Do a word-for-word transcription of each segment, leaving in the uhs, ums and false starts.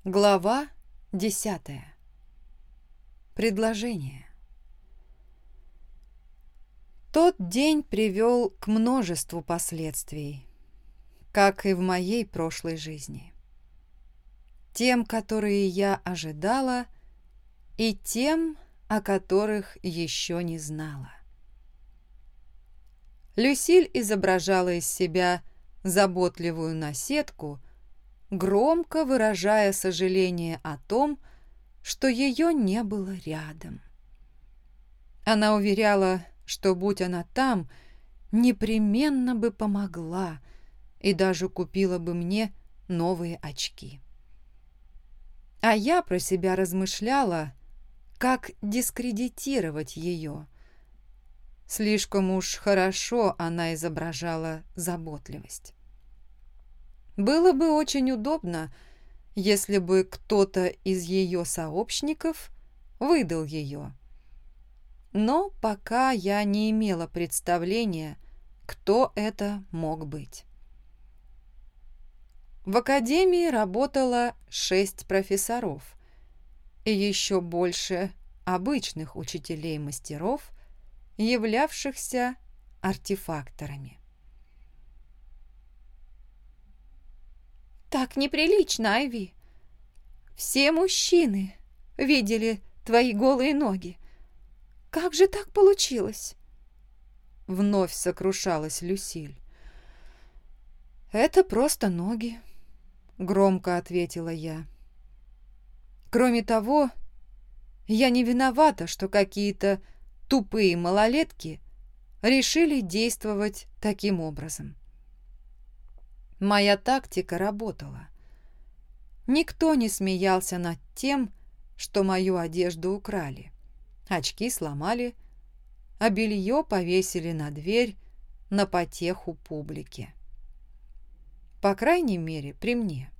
Глава десятая. Предложение. Тот день привел к множеству последствий, как и в моей прошлой жизни. Тем, которые я ожидала, и тем, о которых еще не знала. Люсиль изображала из себя заботливую наседку, громко выражая сожаление о том, что ее не было рядом. Она уверяла, что, будь она там, непременно бы помогла и даже купила бы мне новые очки. А я про себя размышляла, как дискредитировать ее. Слишком уж хорошо она изображала заботливость. Было бы очень удобно, если бы кто-то из ее сообщников выдал ее. Но пока я не имела представления, кто это мог быть. В академии работало шесть профессоров и еще больше обычных учителей-мастеров, являвшихся артефакторами. «Так неприлично, Айви. Все мужчины видели твои голые ноги. Как же так получилось?» Вновь сокрушалась Люсиль. «Это просто ноги», — громко ответила я. «Кроме того, я не виновата, что какие-то тупые малолетки решили действовать таким образом. Моя тактика работала. Никто не смеялся над тем, что мою одежду украли, очки сломали, а белье повесили на дверь на потеху публике. По крайней мере, при мне.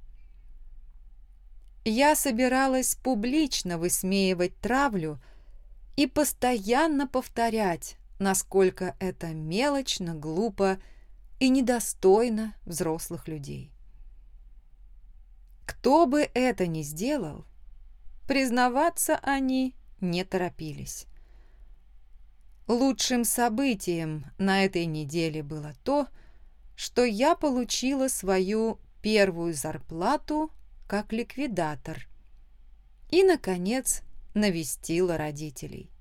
Я собиралась публично высмеивать травлю и постоянно повторять, насколько это мелочно, глупо и недостойно взрослых людей. Кто бы это ни сделал, признаваться они не торопились. Лучшим событием на этой неделе было то, что я получила свою первую зарплату как ликвидатор и, наконец, навестила родителей.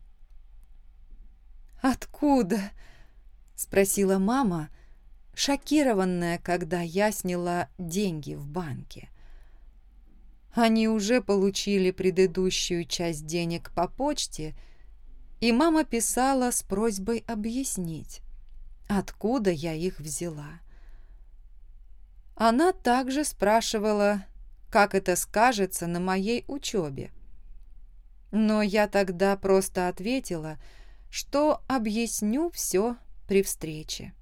«Откуда?» — спросила мама, шокированная, когда я сняла деньги в банке. Они уже получили предыдущую часть денег по почте, и мама писала с просьбой объяснить, откуда я их взяла. Она также спрашивала, как это скажется на моей учебе. Но я тогда просто ответила, что объясню все при встрече.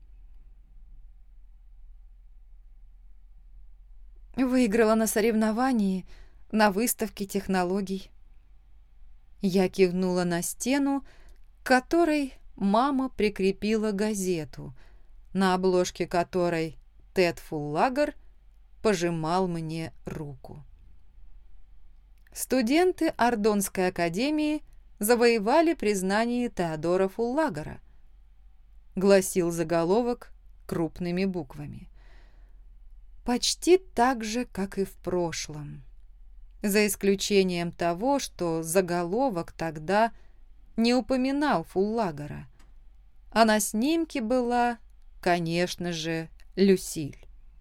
Выиграла на соревновании на выставке технологий. Я кивнула на стену, к которой мама прикрепила газету, на обложке которой Тед Фуллагер пожимал мне руку. Студенты Ардонской академии завоевали признание Теодора Фуллагера, гласил заголовок крупными буквами. Почти так же, как и в прошлом, за исключением того, что заголовок тогда не упоминал Фуллагера, а на снимке была, конечно же, Люсиль.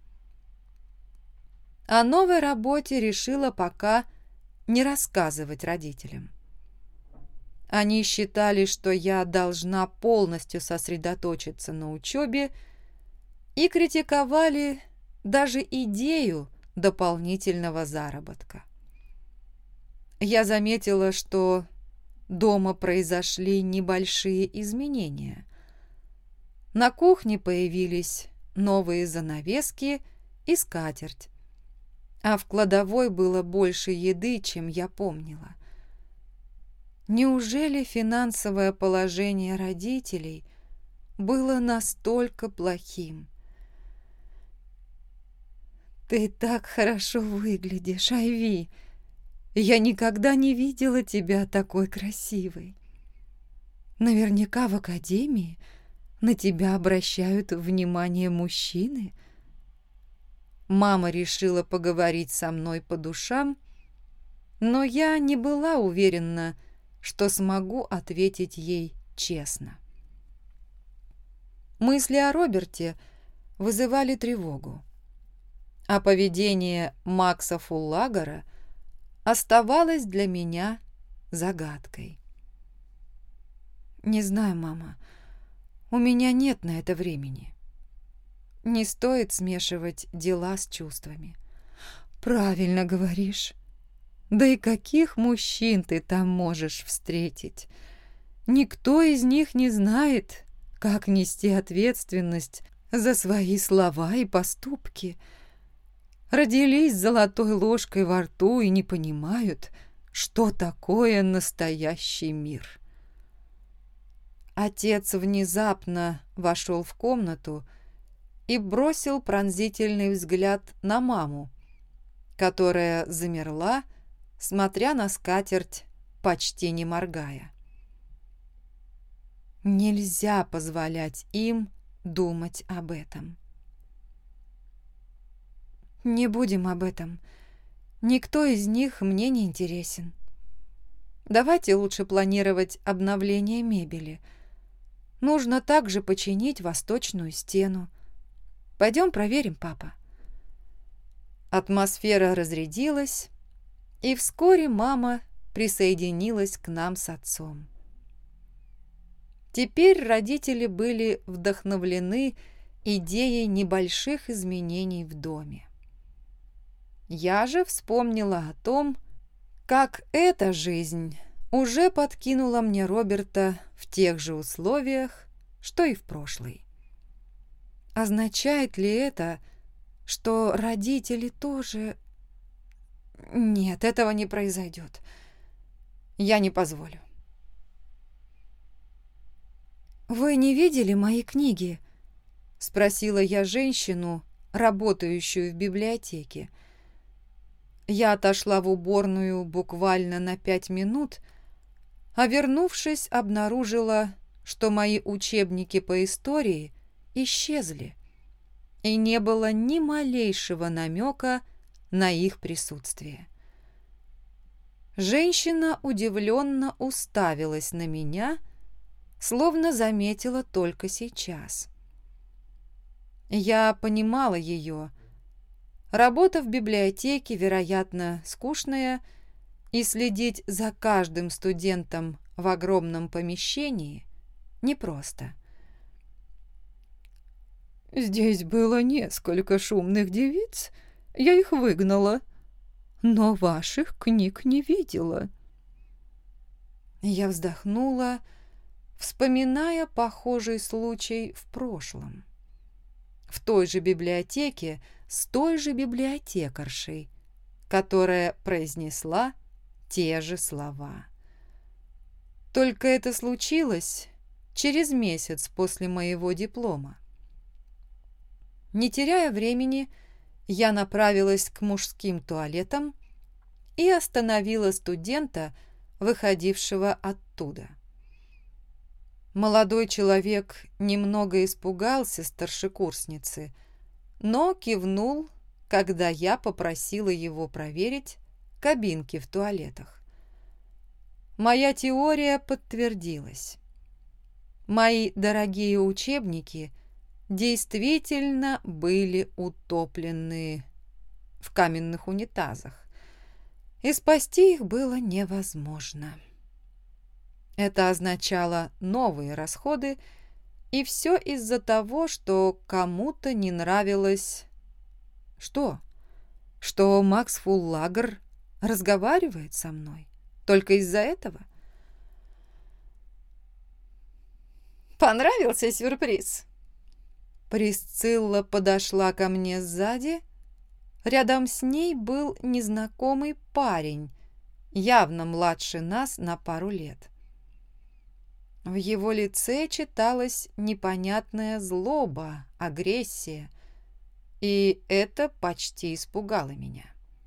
О новой работе решила пока не рассказывать родителям. Они считали, что я должна полностью сосредоточиться на учебе, и критиковали даже идею дополнительного заработка. Я заметила, что дома произошли небольшие изменения. На кухне появились новые занавески и скатерть, а в кладовой было больше еды, чем я помнила. Неужели финансовое положение родителей было настолько плохим? «Ты так хорошо выглядишь, Айви! Я никогда не видела тебя такой красивой. Наверняка в академии на тебя обращают внимание мужчины». Мама решила поговорить со мной по душам, но я не была уверена, что смогу ответить ей честно. Мысли о Роберте вызывали тревогу, а поведение Макса Фуллагера оставалось для меня загадкой. «Не знаю, мама, у меня нет на это времени. Не стоит смешивать дела с чувствами». «Правильно говоришь. Да и каких мужчин ты там можешь встретить? Никто из них не знает, как нести ответственность за свои слова и поступки. Родились с золотой ложкой во рту и не понимают, что такое настоящий мир». Отец внезапно вошел в комнату и бросил пронзительный взгляд на маму, которая замерла, смотря на скатерть, почти не моргая. Нельзя позволять им думать об этом. «Не будем об этом. Никто из них мне не интересен. Давайте лучше планировать обновление мебели. Нужно также починить восточную стену. Пойдем проверим, папа». Атмосфера разрядилась, и вскоре мама присоединилась к нам с отцом. Теперь родители были вдохновлены идеей небольших изменений в доме. Я же вспомнила о том, как эта жизнь уже подкинула мне Роберта в тех же условиях, что и в прошлой. Означает ли это, что родители тоже... Нет, этого не произойдет. Я не позволю. «Вы не видели мои книги?» — спросила я женщину, работающую в библиотеке. Я отошла в уборную буквально на пять минут, а вернувшись, обнаружила, что мои учебники по истории исчезли, и не было ни малейшего намека на их присутствие. Женщина удивленно уставилась на меня, словно заметила только сейчас. Я понимала ее. Работа в библиотеке, вероятно, скучная, и следить за каждым студентом в огромном помещении непросто. «Здесь было несколько шумных девиц, я их выгнала, но ваших книг не видела». Я вздохнула, вспоминая похожий случай в прошлом. В той же библиотеке с той же библиотекаршей, которая произнесла те же слова. Только это случилось через месяц после моего диплома. Не теряя времени, я направилась к мужским туалетам и остановила студента, выходившего оттуда. Молодой человек немного испугался старшекурсницы, но кивнул, когда я попросила его проверить кабинки в туалетах. Моя теория подтвердилась. Мои дорогие учебники действительно были утоплены в каменных унитазах, и спасти их было невозможно. Это означало новые расходы, и все из-за того, что кому-то не нравилось... Что? Что Макс Фуллагер разговаривает со мной? Только из-за этого? «Понравился сюрприз?» Присцилла подошла ко мне сзади. Рядом с ней был незнакомый парень, явно младше нас на пару лет. В его лице читалась непонятная злоба, агрессия. и это почти испугало меня.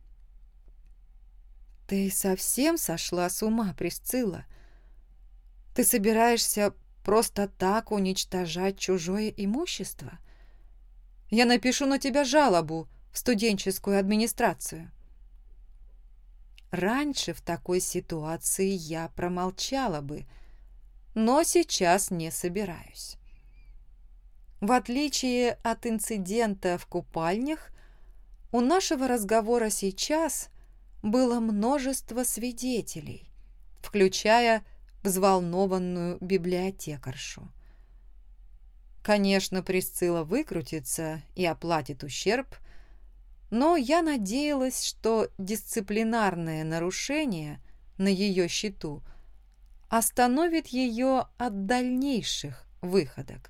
«Ты совсем сошла с ума, Присцилла? Ты собираешься просто так уничтожать чужое имущество? Я напишу на тебя жалобу в студенческую администрацию». Раньше в такой ситуации я промолчала бы, но сейчас не собираюсь. В отличие от инцидента в купальнях, у нашего разговора сейчас было множество свидетелей, включая взволнованную библиотекаршу. Конечно, Присцилла выкрутится и оплатит ущерб, но я надеялась, что дисциплинарное нарушение на ее счету остановит ее от дальнейших выходок.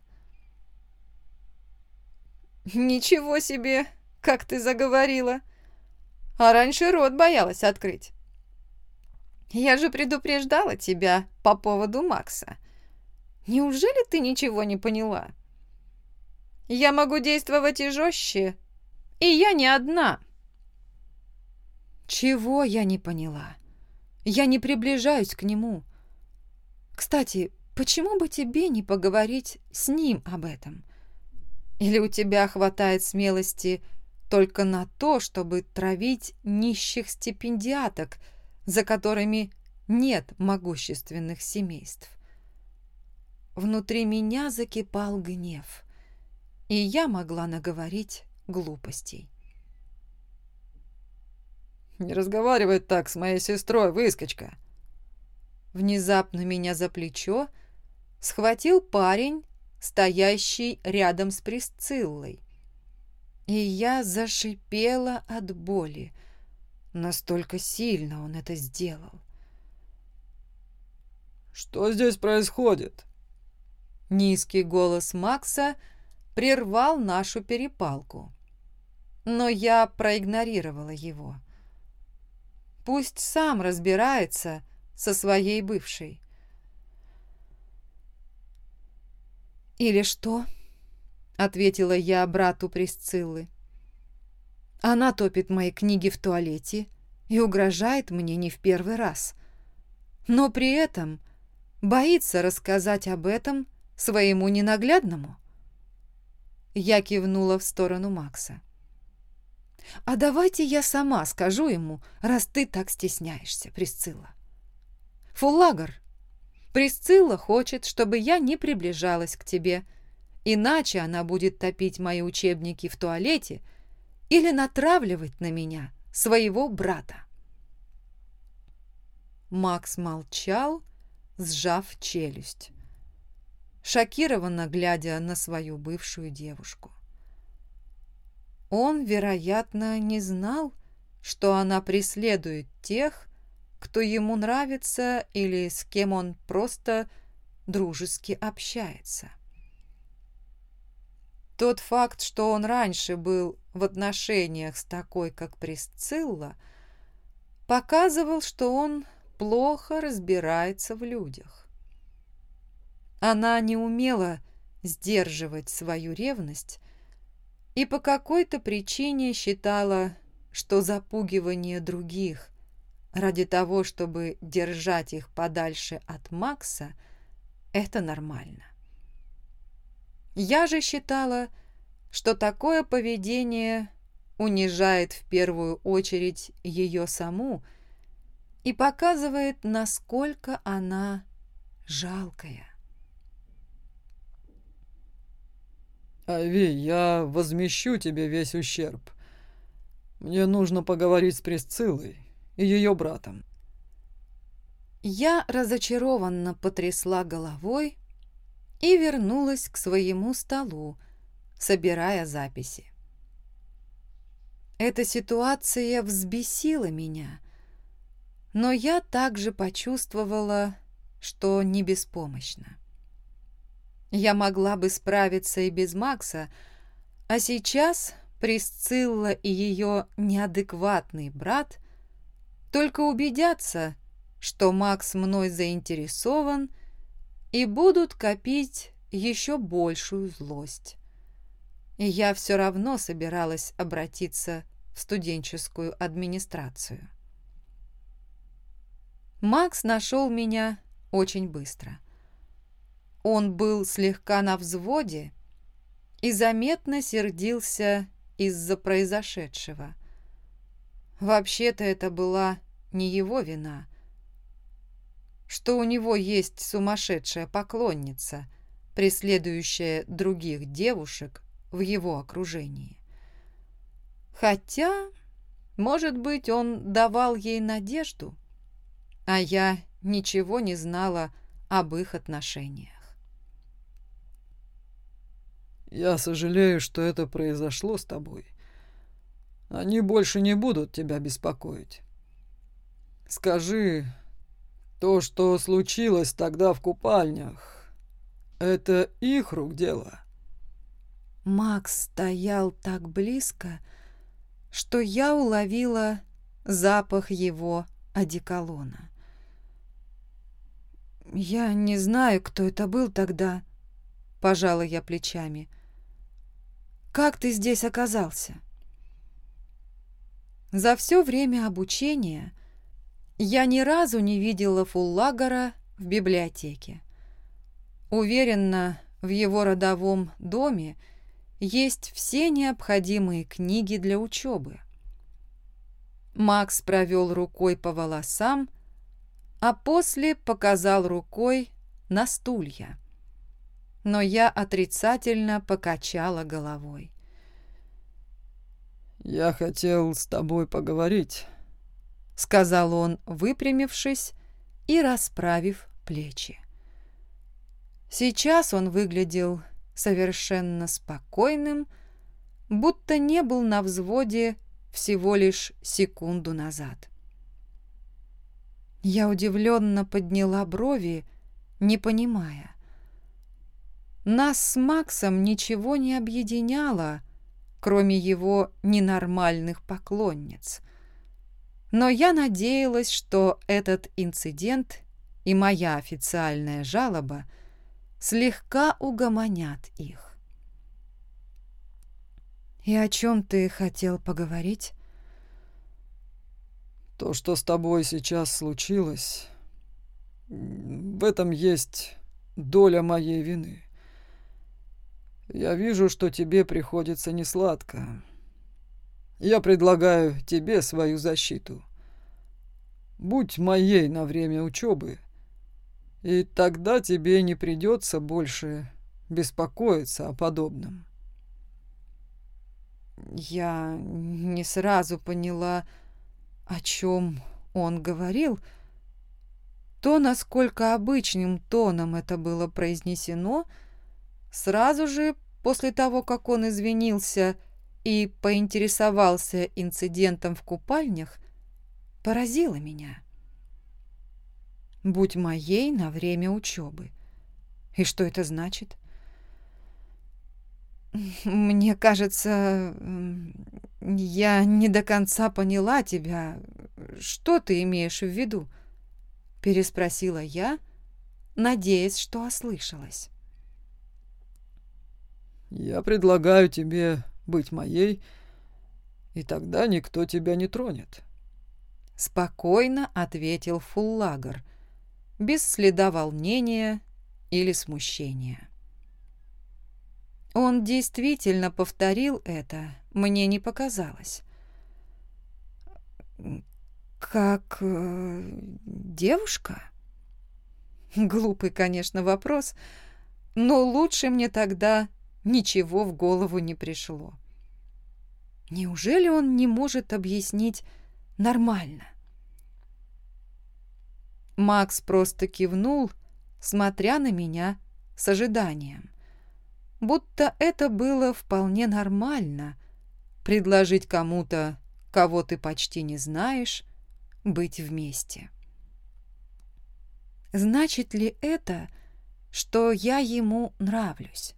«Ничего себе, как ты заговорила! А раньше рот боялась открыть. Я же предупреждала тебя по поводу Макса. Неужели ты ничего не поняла? Я могу действовать и жестче, и я не одна». «Чего я не поняла? Я не приближаюсь к нему. Кстати, почему бы тебе не поговорить с ним об этом? Или у тебя хватает смелости только на то, чтобы травить нищих стипендиаток, за которыми нет могущественных семейств?» Внутри меня закипал гнев, и я могла наговорить глупостей. «Не разговаривай так с моей сестрой, выскочка!» Внезапно меня за плечо схватил парень, стоящий рядом с Присциллой, и я зашипела от боли. Настолько сильно он это сделал. «Что здесь происходит?» Низкий голос Макса прервал нашу перепалку, но я проигнорировала его. Пусть сам разбирается со своей бывшей. «Или что?» — ответила я брату Присциллы. «Она топит мои книги в туалете и угрожает мне не в первый раз, но при этом боится рассказать об этом своему ненаглядному». Я кивнула в сторону Макса. «А давайте я сама скажу ему, раз ты так стесняешься, Присцилла. Фуллагер, Присцилла хочет, чтобы я не приближалась к тебе, иначе она будет топить мои учебники в туалете или натравливать на меня своего брата». Макс молчал, сжав челюсть, шокированно глядя на свою бывшую девушку. Он, вероятно, не знал, что она преследует тех, кто ему нравится или с кем он просто дружески общается. Тот факт, что он раньше был в отношениях с такой, как Присцилла, показывал, что он плохо разбирается в людях. Она не умела сдерживать свою ревность и по какой-то причине считала, что запугивание других ради того, чтобы держать их подальше от Макса, это нормально. Я же считала, что такое поведение унижает в первую очередь ее саму и показывает, насколько она жалкая. «Айви, я возмещу тебе весь ущерб. Мне нужно поговорить с Присциллой и ее братом». Я разочарованно потрясла головой и вернулась к своему столу, собирая записи. Эта ситуация взбесила меня, но я также почувствовала, что не беспомощна. Я могла бы справиться и без Макса, а сейчас Присцилла и ее неадекватный брат только убедятся, что Макс мной заинтересован, и будут копить еще большую злость. и я все равно собиралась обратиться в студенческую администрацию. Макс нашел меня очень быстро. Он был слегка на взводе и заметно сердился из-за произошедшего. Вообще-то это была не его вина, что у него есть сумасшедшая поклонница, преследующая других девушек в его окружении. Хотя, может быть, он давал ей надежду, а я ничего не знала об их отношениях. «Я сожалею, что это произошло с тобой. Они больше не будут тебя беспокоить. Скажи, то, что случилось тогда в купальнях, это их рук дело?» Макс стоял так близко, что я уловила запах его одеколона. «Я не знаю, кто это был тогда», — пожала я плечами. «Как ты здесь оказался?» За все время обучения я ни разу не видела Фуллагора в библиотеке. Уверена, в его родовом доме есть все необходимые книги для учебы. Макс провел рукой по волосам, а после показал рукой на стулья. Но я отрицательно покачала головой. «Я хотел с тобой поговорить», — сказал он, выпрямившись и расправив плечи. Сейчас он выглядел совершенно спокойным, будто не был на взводе всего лишь секунду назад. Я удивленно подняла брови, не понимая. Нас с Максом ничего не объединяло, кроме его ненормальных поклонниц. Но я надеялась, что этот инцидент и моя официальная жалоба слегка угомонят их. «И о чем ты хотел поговорить?» «То, что с тобой сейчас случилось, в этом есть доля моей вины. Я вижу, что тебе приходится несладко. Я предлагаю тебе свою защиту. Будь моей на время учебы, и тогда тебе не придется больше беспокоиться о подобном». Я не сразу поняла, о чем он говорил. То, насколько обычным тоном это было произнесено, сразу же после того, как он извинился и поинтересовался инцидентом в купальнях, поразило меня. «Будь моей на время учебы». И что это значит? «Мне кажется, я не до конца поняла тебя. Что ты имеешь в виду?» — переспросила я, надеясь, что ослышалась. «Я предлагаю тебе быть моей, и тогда никто тебя не тронет», — спокойно ответил Фуллагор, без следа волнения или смущения. Он действительно повторил это, мне не показалось. «Как э, девушка?» Глупый, конечно, вопрос, но лучше мне тогда ничего в голову не пришло. Неужели он не может объяснить нормально? Макс просто кивнул, смотря на меня с ожиданием. Будто это было вполне нормально — предложить кому-то, кого ты почти не знаешь, быть вместе. Значит ли это, что я ему нравлюсь?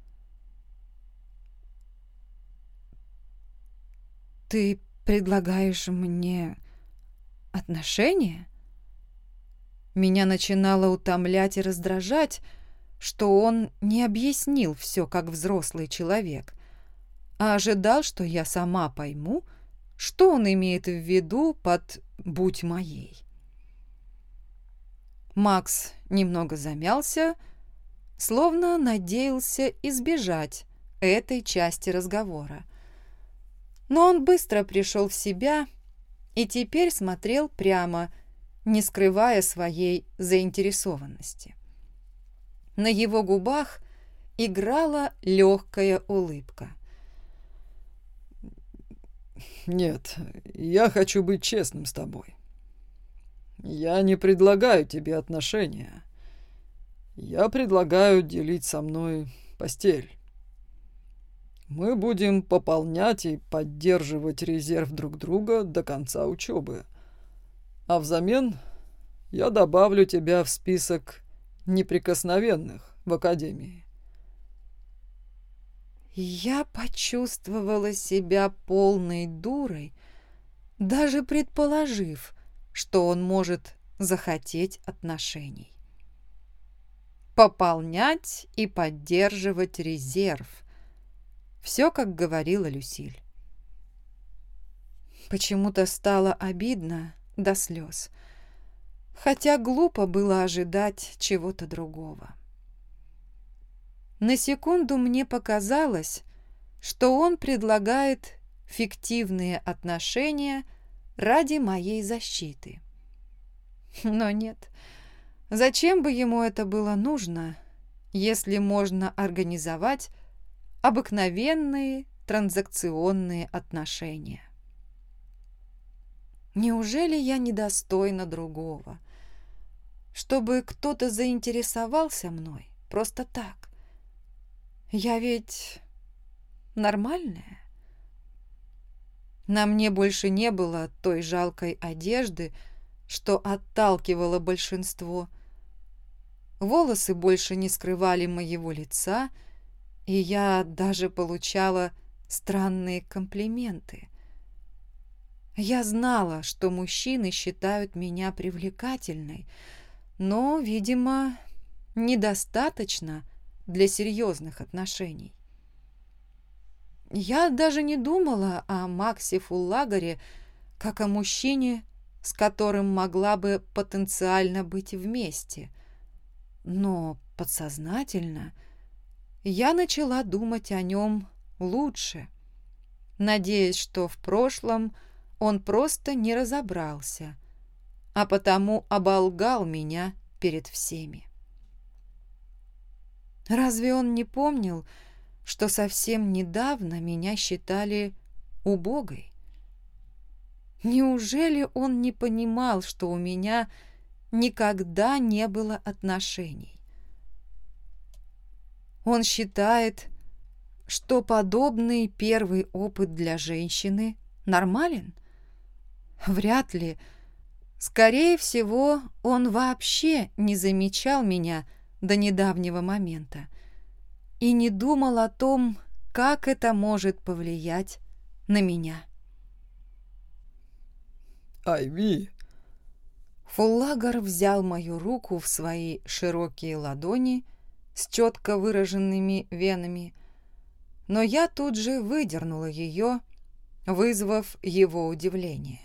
«Ты предлагаешь мне отношения?» Меня начинало утомлять и раздражать, что он не объяснил все как взрослый человек, а ожидал, что я сама пойму, что он имеет в виду под «будь моей». Макс немного замялся, словно надеялся избежать этой части разговора. Но он быстро пришел в себя и теперь смотрел прямо, не скрывая своей заинтересованности. На его губах играла легкая улыбка. «Нет, я хочу быть честным с тобой. Я не предлагаю тебе отношения. Я предлагаю делить со мной постель. Мы будем пополнять и поддерживать резерв друг друга до конца учебы. А взамен я добавлю тебя в список неприкосновенных в академии». Я почувствовала себя полной дурой, даже предположив, что он может захотеть отношений. Пополнять и поддерживать резерв. Все, как говорила Люсиль. Почему-то стало обидно до слез, хотя глупо было ожидать чего-то другого. На секунду мне показалось, что он предлагает фиктивные отношения ради моей защиты. Но нет, зачем бы ему это было нужно, если можно организовать обыкновенные транзакционные отношения? Неужели я недостойна другого, чтобы кто-то заинтересовался мной просто так? Я ведь нормальная. На мне больше не было той жалкой одежды, что отталкивало большинство. Волосы больше не скрывали моего лица, и я даже получала странные комплименты. Я знала, что мужчины считают меня привлекательной, но, видимо, недостаточно для серьезных отношений. Я даже не думала о Максе Фуллагере как о мужчине, с которым могла бы потенциально быть вместе. Но подсознательно я начала думать о нем лучше, надеясь, что в прошлом он просто не разобрался, а потому оболгал меня перед всеми. Разве он не помнил, что совсем недавно меня считали убогой? Неужели он не понимал, что у меня никогда не было отношений? Он считает, что подобный первый опыт для женщины нормален? Вряд ли. Скорее всего, он вообще не замечал меня до недавнего момента и не думал о том, как это может повлиять на меня. «Айви!» Фуллагер взял мою руку в свои широкие ладони с четко выраженными венами, но я тут же выдернула ее, вызвав его удивление.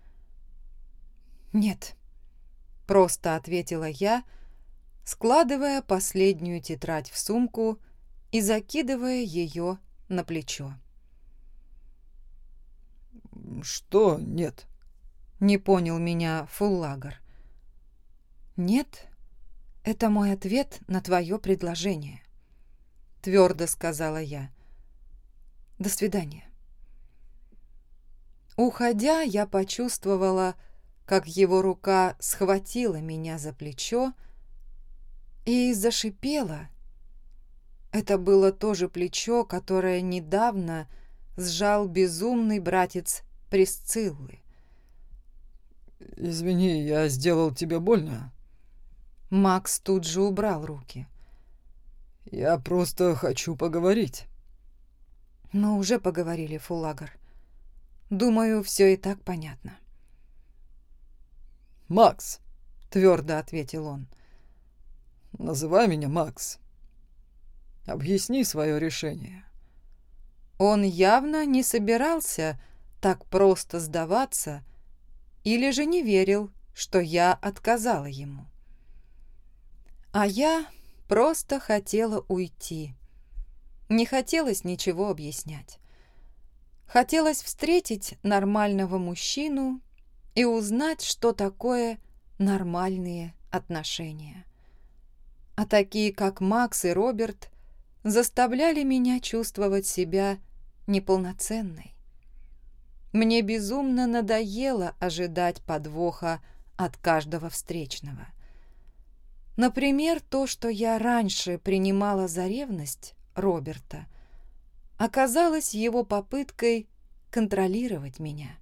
«Нет», — просто ответила я, складывая последнюю тетрадь в сумку и закидывая ее на плечо. «Что нет?» — не понял меня Фуллагер. «Нет, это мой ответ на твое предложение», — твердо сказала я. «До свидания». Уходя, я почувствовала, как его рука схватила меня за плечо и зашипела. Это было то же плечо, которое недавно сжал безумный братец Присциллы. «Извини, я сделал тебе больно?» Макс тут же убрал руки. «Я просто хочу поговорить». Мы уже поговорили, Фуллагер. Думаю, все и так понятно. «Макс», — твердо ответил он. «Называй меня Макс. Объясни свое решение». Он явно не собирался так просто сдаваться или же не верил, что я отказала ему. А я просто хотела уйти. Не хотелось ничего объяснять. Хотелось встретить нормального мужчину и узнать, что такое нормальные отношения. А такие, как Макс и Роберт, заставляли меня чувствовать себя неполноценной. Мне безумно надоело ожидать подвоха от каждого встречного. Например, то, что я раньше принимала за ревность Роберта, оказалось его попыткой контролировать меня.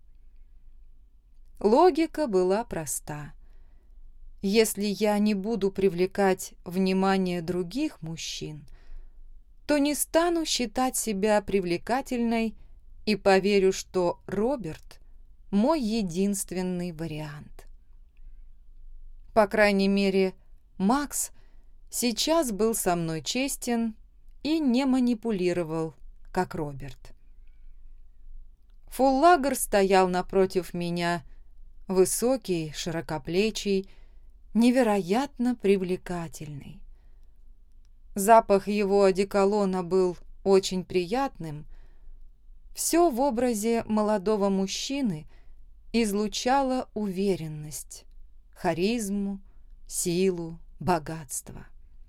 Логика была проста. Если я не буду привлекать внимание других мужчин, то не стану считать себя привлекательной и поверю, что Роберт – мой единственный вариант. По крайней мере, Макс сейчас был со мной честен и не манипулировал, как Роберт. Фуллагер стоял напротив меня, высокий, широкоплечий, невероятно привлекательный. Запах его одеколона был очень приятным. Все в образе молодого мужчины излучало уверенность, харизму, силу, богатство.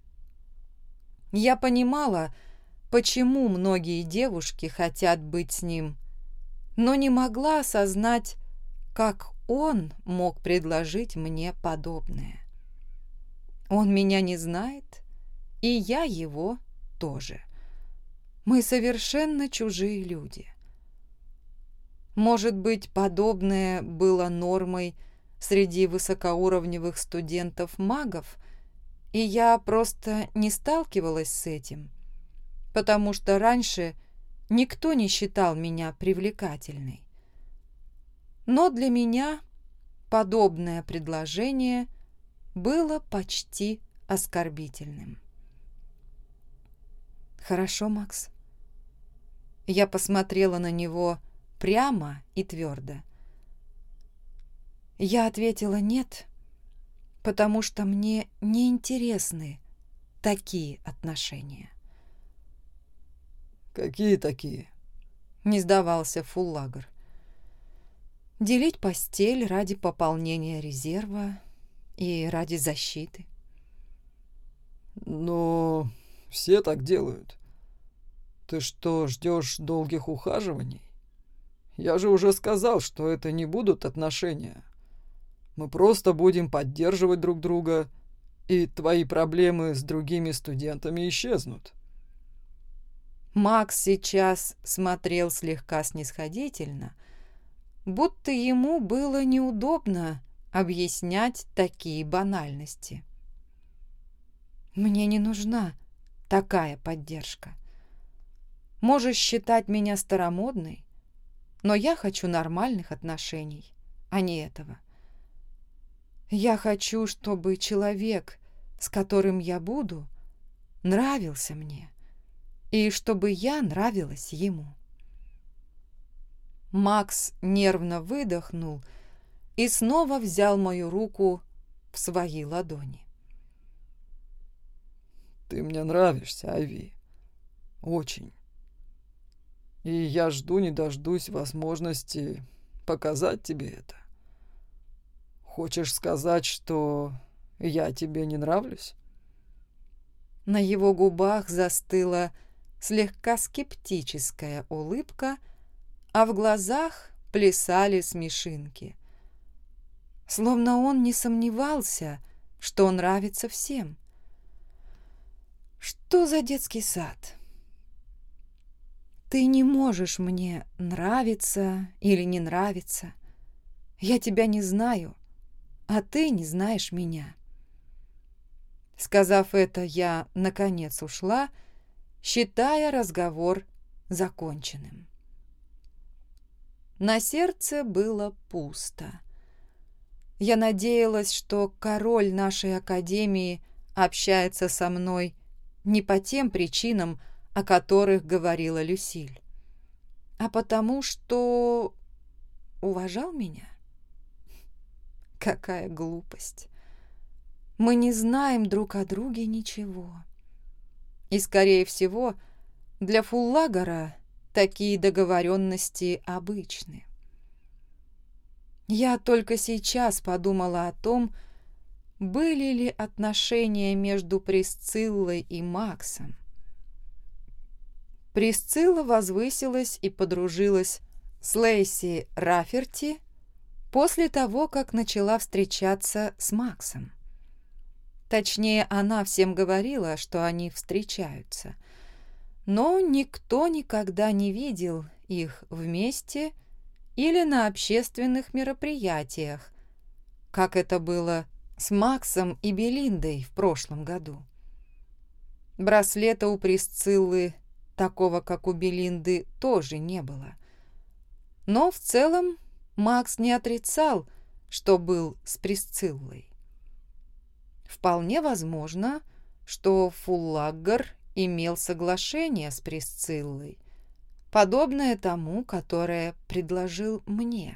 Я понимала, почему многие девушки хотят быть с ним, но не могла осознать, как он мог предложить мне подобное. Он меня не знает, и я его тоже. Мы совершенно чужие люди. Может быть, подобное было нормой среди высокоуровневых студентов-магов, и я просто не сталкивалась с этим, потому что раньше никто не считал меня привлекательной. Но для меня подобное предложение было почти оскорбительным. «Хорошо, Макс». Я посмотрела на него прямо и твердо. Я ответила «нет», потому что мне не интересны такие отношения. «Какие такие?» — не сдавался Фуллагер. «Делить постель ради пополнения резерва и ради защиты». «Но все так делают. Ты что, ждешь долгих ухаживаний? Я же уже сказал, что это не будут отношения. Мы просто будем поддерживать друг друга, и твои проблемы с другими студентами исчезнут». Макс сейчас смотрел слегка снисходительно, будто ему было неудобно объяснять такие банальности. «Мне не нужна такая поддержка. Можешь считать меня старомодной, но я хочу нормальных отношений, а не этого. Я хочу, чтобы человек, с которым я буду, нравился мне, и чтобы я нравилась ему». Макс нервно выдохнул и снова взял мою руку в свои ладони. «Ты мне нравишься, Айви. Очень. И я жду не дождусь возможности показать тебе это. Хочешь сказать, что я тебе не нравлюсь?» На его губах застыла слегка скептическая улыбка, а в глазах плясали смешинки. Словно он не сомневался, что нравится всем. Что за детский сад? Ты не можешь мне нравиться или не нравиться. Я тебя не знаю, а ты не знаешь меня. Сказав это, я, наконец, ушла, считая разговор законченным. На сердце было пусто. Я надеялась, что король нашей академии общается со мной не по тем причинам, о которых говорила Люсиль. а потому что уважал меня? Какая глупость. Мы не знаем друг о друге ничего. И, скорее всего, для Фуллагера такие договоренности обычны. Я только сейчас подумала о том, были ли отношения между Присциллой и Максом. Присцилла возвысилась и подружилась с Лейси Раферти после того, как начала встречаться с Максом. Точнее, она всем говорила, что они встречаются. Но никто никогда не видел их вместе или на общественных мероприятиях, как это было с Максом и Белиндой в прошлом году. Браслета у Присциллы, такого, как у Белинды, тоже не было. Но в целом Макс не отрицал, что был с Присциллой. Вполне возможно, что Фуллагер имел соглашение с Присциллой, подобное тому, которое предложил мне.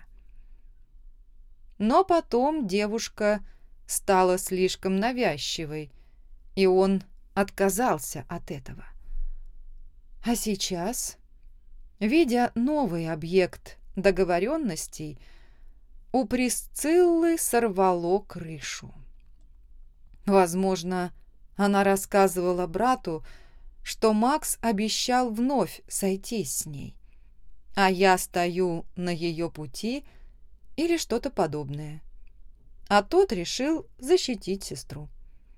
Но потом девушка стала слишком навязчивой, и он отказался от этого. А сейчас, видя новый объект договоренностей, у Присциллы сорвало крышу. Возможно, она рассказывала брату, что Макс обещал вновь сойтись с ней, а я стою на ее пути или что-то подобное. А тот решил защитить сестру.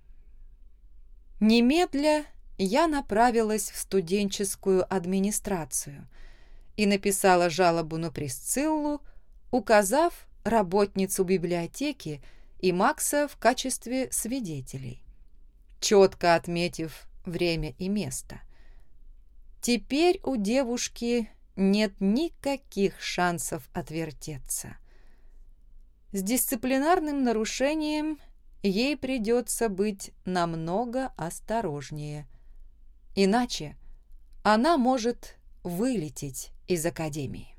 Немедля я направилась в студенческую администрацию и написала жалобу на Присциллу, указав работницу библиотеки и Макса в качестве свидетелей, четко отметив время и место. Теперь у девушки нет никаких шансов отвертеться. С дисциплинарным нарушением ей придется быть намного осторожнее, иначе она может вылететь из академии.